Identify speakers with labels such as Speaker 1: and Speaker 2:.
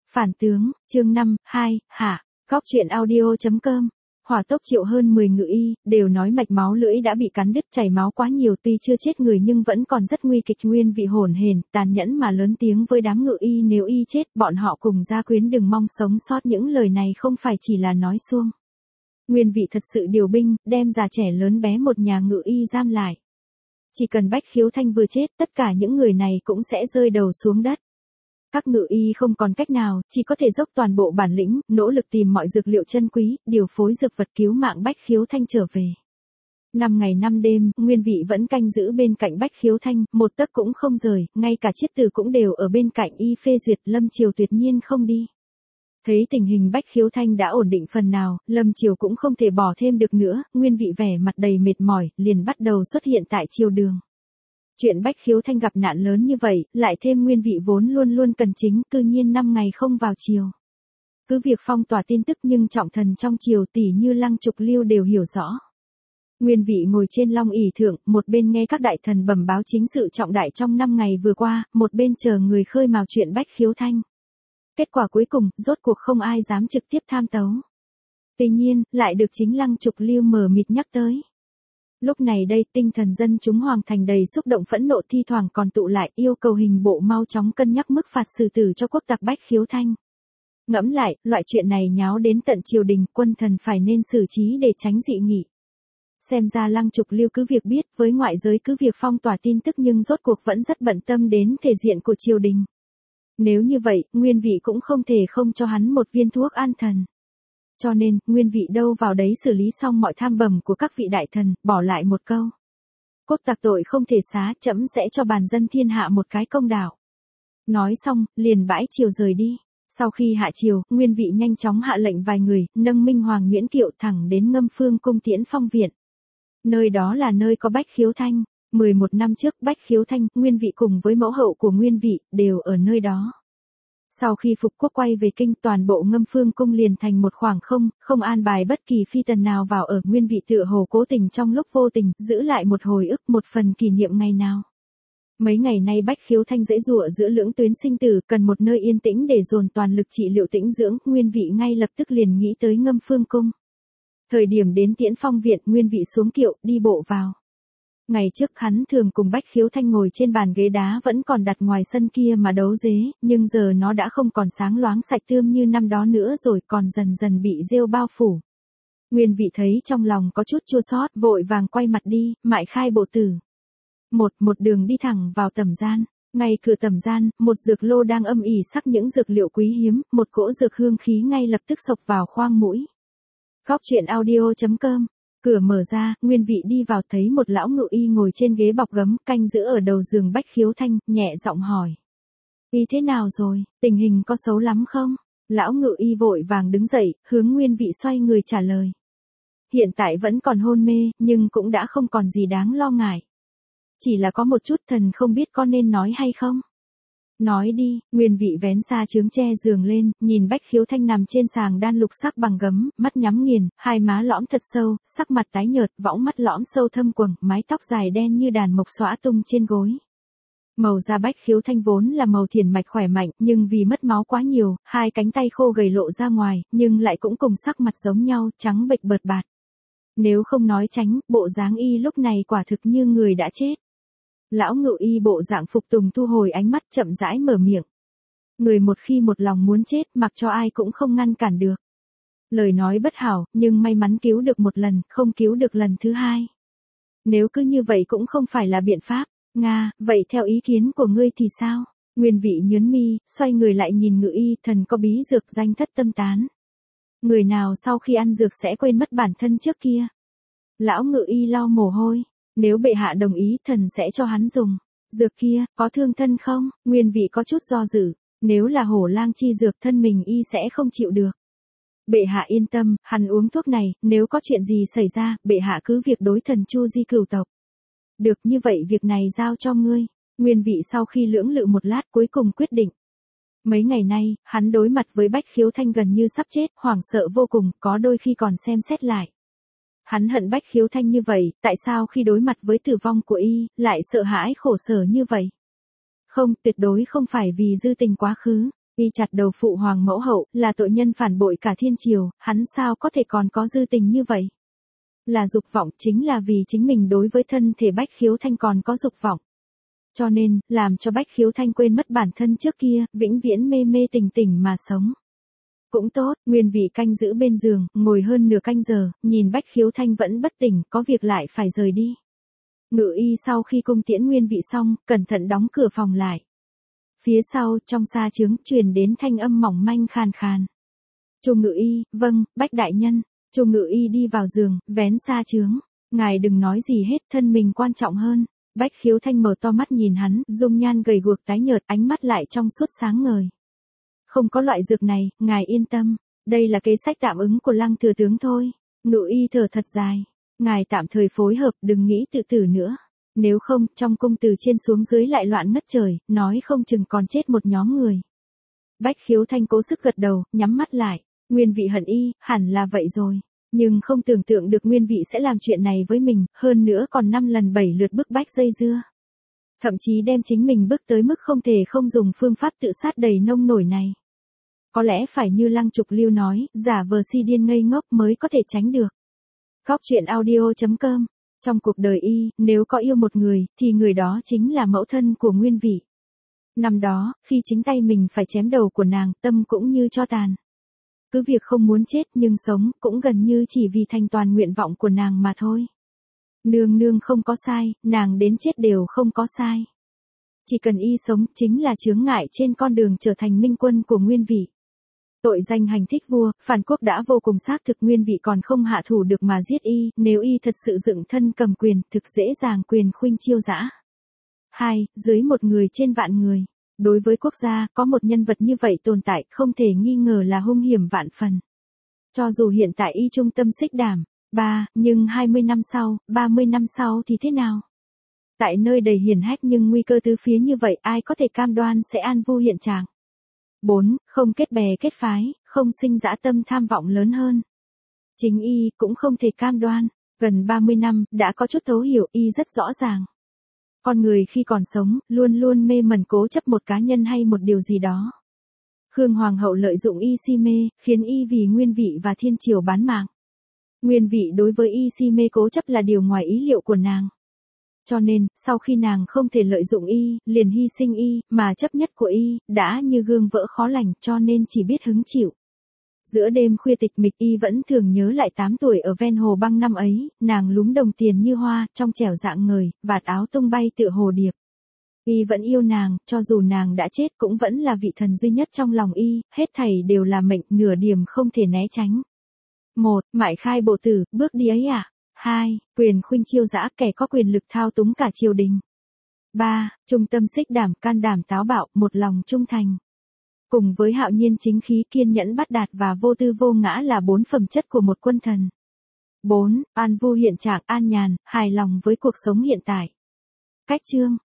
Speaker 1: Phản tướng, chương 5, 2, hạ, góc truyện audio.com. Hỏa tốc triệu hơn 10 ngự y, đều nói mạch máu lưỡi đã bị cắn đứt, chảy máu quá nhiều, tuy chưa chết người nhưng vẫn còn rất nguy kịch. Nguyên Vị hổn hển, tàn nhẫn mà lớn tiếng với đám ngự y, nếu y chết, bọn họ cùng gia quyến đừng mong sống sót. Những lời này không phải chỉ là nói suông. Nguyên Vị thật sự điều binh, đem già trẻ lớn bé một nhà ngự y giam lại. Chỉ cần Bách Khiếu Thanh vừa chết, tất cả những người này cũng sẽ rơi đầu xuống đất. Các ngự y không còn cách nào, chỉ có thể dốc toàn bộ bản lĩnh, nỗ lực tìm mọi dược liệu chân quý, điều phối dược vật cứu mạng Bách Khiếu Thanh trở về. 5 ngày 5 đêm, Nguyên Vị vẫn canh giữ bên cạnh Bách Khiếu Thanh, một tấc cũng không rời, ngay cả chiết từ cũng đều ở bên cạnh y phê duyệt. Lâm Triều tuyệt nhiên không đi. Thấy tình hình Bách Khiếu Thanh đã ổn định phần nào, Lâm Triều cũng không thể bỏ thêm được nữa, Nguyên Vị vẻ mặt đầy mệt mỏi, liền bắt đầu xuất hiện tại triều đường. Chuyện Bách Khiếu Thanh gặp nạn lớn như vậy, lại thêm Nguyên Vị vốn luôn luôn cần chính, cư nhiên 5 ngày không vào triều. Cứ việc phong tỏa tin tức nhưng trọng thần trong triều tỷ như Lăng Trục Lưu đều hiểu rõ. Nguyên Vị ngồi trên long ỷ thượng, một bên nghe các đại thần bẩm báo chính sự trọng đại trong 5 ngày vừa qua, một bên chờ người khơi mào chuyện Bách Khiếu Thanh. Kết quả cuối cùng, rốt cuộc không ai dám trực tiếp tham tấu. Tuy nhiên, lại được chính Lăng Trục Lưu mờ mịt nhắc tới. Lúc này đây, tinh thần dân chúng hoàng thành đầy xúc động phẫn nộ, thi thoảng còn tụ lại, yêu cầu hình bộ mau chóng cân nhắc mức phạt xử tử cho quốc tặc Bách Khiếu Thanh. Ngẫm lại, loại chuyện này nháo đến tận triều đình, quân thần phải nên xử trí để tránh dị nghị. Xem ra Lăng Trục Lưu cứ việc biết, với ngoại giới cứ việc phong tỏa tin tức nhưng rốt cuộc vẫn rất bận tâm đến thể diện của triều đình. Nếu như vậy, Nguyên Vị cũng không thể không cho hắn một viên thuốc an thần. Cho nên, Nguyên Vị đâu vào đấy xử lý xong mọi tham bẩm của các vị đại thần, bỏ lại một câu. Cốt tặc tội không thể xá, trẫm sẽ cho bàn dân thiên hạ một cái công đạo. Nói xong, liền bãi triều rời đi. Sau khi hạ triều, Nguyên Vị nhanh chóng hạ lệnh vài người, nâng Minh Hoàng Nguyễn Kiệu thẳng đến Ngâm Phương cung tiễn Phong viện. Nơi đó là nơi có Bách Khiếu Thanh. 11 năm trước, Bách Khiếu Thanh, Nguyên Vị cùng với mẫu hậu của Nguyên Vị, đều ở nơi đó. Sau khi phục quốc quay về kinh, toàn bộ Ngâm Phương cung liền thành một khoảng không an bài bất kỳ phi tần nào vào ở. Nguyên Vị tựa hồ cố tình trong lúc vô tình, giữ lại một hồi ức, một phần kỷ niệm ngày nào. Mấy ngày nay Bách Khiếu Thanh dễ dụa giữa lưỡng tuyến sinh tử, cần một nơi yên tĩnh để dồn toàn lực trị liệu tĩnh dưỡng, Nguyên Vị ngay lập tức liền nghĩ tới Ngâm Phương cung. Thời điểm đến tiễn Phong viện, Nguyên Vị xuống kiệu, đi bộ vào. Ngày trước hắn thường cùng Bách Khiếu Thanh ngồi trên bàn ghế đá vẫn còn đặt ngoài sân kia mà đấu dế, nhưng giờ nó đã không còn sáng loáng sạch tươm như năm đó nữa rồi, còn dần dần bị rêu bao phủ. Nguyên Vị thấy trong lòng có chút chua xót, vội vàng quay mặt đi, mại khai bộ tử. Một đường đi thẳng vào tẩm gian, ngay cửa tẩm gian, một dược lô đang âm ỉ sắc những dược liệu quý hiếm, một cỗ dược hương khí ngay lập tức xộc vào khoang mũi. Góc truyện audio.com. Cửa mở ra, Nguyên Vị đi vào thấy một lão ngự y ngồi trên ghế bọc gấm, canh giữ ở đầu giường Bách Khiếu Thanh, nhẹ giọng hỏi. Y thế nào rồi, tình hình có xấu lắm không? Lão ngự y vội vàng đứng dậy, hướng Nguyên Vị xoay người trả lời. Hiện tại vẫn còn hôn mê, nhưng cũng đã không còn gì đáng lo ngại. Chỉ là có một chút thần không biết có nên nói hay không? Nói đi. Nguyên Vị vén xa chướng che giường lên, nhìn Bách Khiếu Thanh nằm trên sàng đan lục sắc bằng gấm, mắt nhắm nghiền, hai má lõm thật sâu, sắc mặt tái nhợt, võng mắt lõm sâu thâm quầng, mái tóc dài đen như đàn mộc xõa tung trên gối. Màu da Bách Khiếu Thanh vốn là màu thiền mạch khỏe mạnh, nhưng vì mất máu quá nhiều, hai cánh tay khô gầy lộ ra ngoài, nhưng lại cũng cùng sắc mặt giống nhau, trắng bệch bợt bạt. Nếu không nói tránh, bộ dáng y lúc này quả thực như người đã chết. Lão ngự y bộ dạng phục tùng thu hồi ánh mắt, chậm rãi mở miệng. Người một khi một lòng muốn chết, mặc cho ai cũng không ngăn cản được. Lời nói bất hảo, nhưng may mắn cứu được một lần, không cứu được lần thứ hai. Nếu cứ như vậy cũng không phải là biện pháp. Nga, vậy theo ý kiến của ngươi thì sao? Nguyên Vị nhướng mi, xoay người lại nhìn ngự y, thần có bí dược danh thất tâm tán. Người nào sau khi ăn dược sẽ quên mất bản thân trước kia? Lão ngự y lau mồ hôi. Nếu bệ hạ đồng ý, thần sẽ cho hắn dùng. Dược kia, có thương thân không? Nguyên Vị có chút do dự. Nếu là hổ lang chi dược, thân mình y sẽ không chịu được. Bệ hạ yên tâm, hắn uống thuốc này, nếu có chuyện gì xảy ra, bệ hạ cứ việc đối thần Chu Di cửu tộc. Được, như vậy việc này giao cho ngươi. Nguyên Vị sau khi lưỡng lự một lát cuối cùng quyết định. Mấy ngày nay, hắn đối mặt với Bách Khiếu Thanh gần như sắp chết, hoảng sợ vô cùng, có đôi khi còn xem xét lại. Hắn hận Bách Khiếu Thanh như vậy, tại sao khi đối mặt với tử vong của y, lại sợ hãi khổ sở như vậy? Không, tuyệt đối không phải vì dư tình quá khứ. Y chặt đầu phụ hoàng mẫu hậu, là tội nhân phản bội cả thiên triều, hắn sao có thể còn có dư tình như vậy? Là dục vọng, chính là vì chính mình đối với thân thể Bách Khiếu Thanh còn có dục vọng. Cho nên, làm cho Bách Khiếu Thanh quên mất bản thân trước kia, vĩnh viễn mê mê tỉnh tỉnh mà sống. Cũng tốt, Nguyên Vị canh giữ bên giường, ngồi hơn nửa canh giờ, nhìn Bách Khiếu Thanh vẫn bất tỉnh, có việc lại phải rời đi. Ngự y sau khi cung tiễn Nguyên Vị xong, cẩn thận đóng cửa phòng lại. Phía sau, trong sa trướng, truyền đến thanh âm mỏng manh khàn khàn. Chu Ngự y, vâng, Bách đại nhân. Chu Ngự y đi vào giường, vén sa trướng. Ngài đừng nói gì hết, thân mình quan trọng hơn. Bách Khiếu Thanh mở to mắt nhìn hắn, dung nhan gầy guộc tái nhợt, ánh mắt lại trong suốt sáng ngời. Không có loại dược này, ngài yên tâm, đây là kế sách tạm ứng của Lăng thừa tướng thôi. Ngự y thở thật dài, ngài tạm thời phối hợp, đừng nghĩ tự tử nữa. Nếu không, trong cung từ trên xuống dưới lại loạn ngất trời, nói không chừng còn chết một nhóm người. Bách Khiếu Thanh cố sức gật đầu, nhắm mắt lại. Nguyên Vị hận y, hẳn là vậy rồi. Nhưng không tưởng tượng được Nguyên Vị sẽ làm chuyện này với mình, hơn nữa còn 5 lần 7 lượt bức bách dây dưa. Thậm chí đem chính mình bức tới mức không thể không dùng phương pháp tự sát đầy nông nổi này. Có lẽ phải như Lăng Trục Lưu nói, giả vờ si điên ngây ngốc mới có thể tránh được. Góc truyện audio.com. Trong cuộc đời y, nếu có yêu một người, thì người đó chính là mẫu thân của Nguyên Vị. Năm đó, khi chính tay mình phải chém đầu của nàng, tâm cũng như tro tàn. Cứ việc không muốn chết nhưng sống, cũng gần như chỉ vì thành toàn nguyện vọng của nàng mà thôi. Nương nương không có sai, nàng đến chết đều không có sai. Chỉ cần y sống, chính là chướng ngại trên con đường trở thành minh quân của Nguyên Vị. Tội danh hành thích vua, phản quốc đã vô cùng xác thực, Nguyên Vị còn không hạ thủ được mà giết y, nếu y thật sự dựng thân cầm quyền, thực dễ dàng quyền khuynh chiêu dã. 2. Dưới một người trên vạn người. Đối với quốc gia, có một nhân vật như vậy tồn tại, không thể nghi ngờ là hung hiểm vạn phần. Cho dù hiện tại y trung tâm xích đảm. 3. Nhưng 20 năm sau, 30 năm sau thì thế nào? Tại nơi đầy hiển hách nhưng nguy cơ tứ phía như vậy, ai có thể cam đoan sẽ an vui hiện trạng? 4. Không kết bè kết phái, không sinh dã tâm tham vọng lớn hơn. Chính y cũng không thể cam đoan. Gần 30 năm, đã có chút thấu hiểu, y rất rõ ràng. Con người khi còn sống, luôn luôn mê mẩn cố chấp một cá nhân hay một điều gì đó. Khương Hoàng hậu lợi dụng y si mê, khiến y vì Nguyên Vị và thiên triều bán mạng. Nguyên Vị đối với y si mê cố chấp là điều ngoài ý liệu của nàng. Cho nên, sau khi nàng không thể lợi dụng y, liền hy sinh y, mà chấp nhất của y, đã như gương vỡ khó lành, cho nên chỉ biết hứng chịu. Giữa đêm khuya tịch mịch, y vẫn thường nhớ lại 8 tuổi ở ven hồ băng năm ấy, nàng lúm đồng tiền như hoa, trong trẻo dạng ngời, vạt áo tung bay tựa hồ điệp. Y vẫn yêu nàng, cho dù nàng đã chết cũng vẫn là vị thần duy nhất trong lòng y, hết thảy đều là mệnh, nửa điểm không thể né tránh. 1. Mại khai bộ tử, bước đi ấy à? 2. Quyền khuynh chiêu dã, kẻ có quyền lực thao túng cả triều đình. 3. Trung tâm xích đảm, can đảm táo bạo, một lòng trung thành. Cùng với hạo nhiên chính khí, kiên nhẫn bát đạt và vô tư vô ngã là 4 phẩm chất của một quân thần. 4. An vui hiện trạng, an nhàn, hài lòng với cuộc sống hiện tại. Cách chương